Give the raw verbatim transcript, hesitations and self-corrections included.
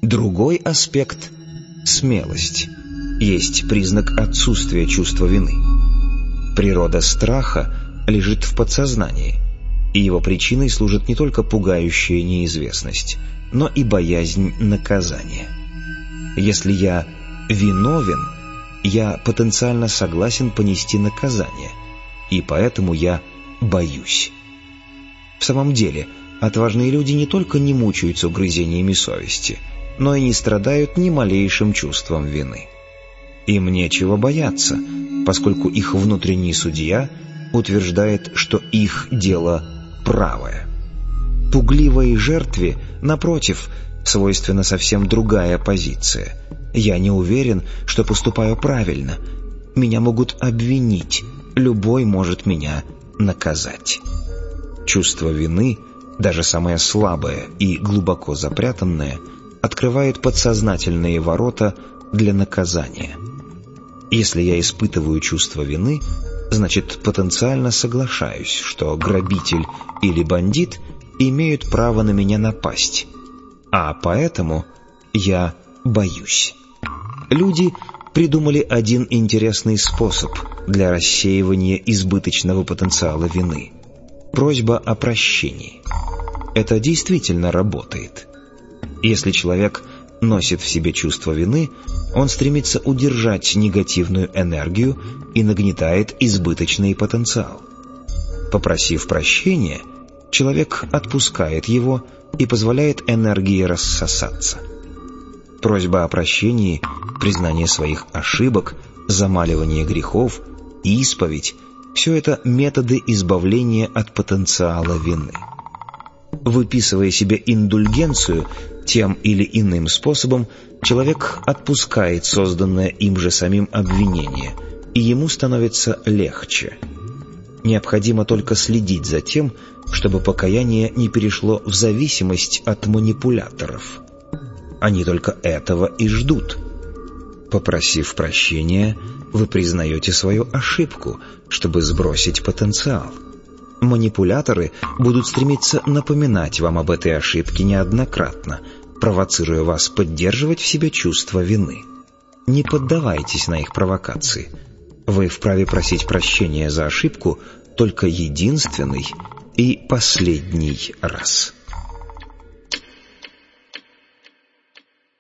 Другой аспект — смелость — есть признак отсутствия чувства вины. Природа страха лежит в подсознании, и его причиной служит не только пугающая неизвестность, но и боязнь наказания. Если я виновен, я потенциально согласен понести наказание, и поэтому я боюсь. В самом деле, отважные люди не только не мучаются угрызениями совести, но и не страдают ни малейшим чувством вины. Им нечего бояться, поскольку их внутренний судья утверждает, что их дело правое. Пугливой жертве, напротив, свойственна совсем другая позиция. Я не уверен, что поступаю правильно. Меня могут обвинить, любой может меня наказать. Чувство вины, даже самое слабое и глубоко запрятанное, открывает подсознательные ворота для наказания. Если я испытываю чувство вины, значит, потенциально соглашаюсь, что грабитель или бандит имеют право на меня напасть, а поэтому я боюсь. Люди придумали один интересный способ для рассеивания избыточного потенциала вины — просьба о прощении. Это действительно работает. Если человек носит в себе чувство вины, он стремится удержать негативную энергию и нагнетает избыточный потенциал. Попросив прощения, человек отпускает его и позволяет энергии рассосаться. Просьба о прощении, признание своих ошибок, замаливание грехов, исповедь — все это методы избавления от потенциала вины. Выписывая себе индульгенцию, тем или иным способом человек отпускает созданное им же самим обвинение, и ему становится легче. Необходимо только следить за тем, чтобы покаяние не перешло в зависимость от манипуляторов. Они только этого и ждут. Попросив прощения, вы признаете свою ошибку, чтобы сбросить потенциал. Манипуляторы будут стремиться напоминать вам об этой ошибке неоднократно, провоцируя вас поддерживать в себе чувство вины. Не поддавайтесь на их провокации. Вы вправе просить прощения за ошибку только единственный и последний раз.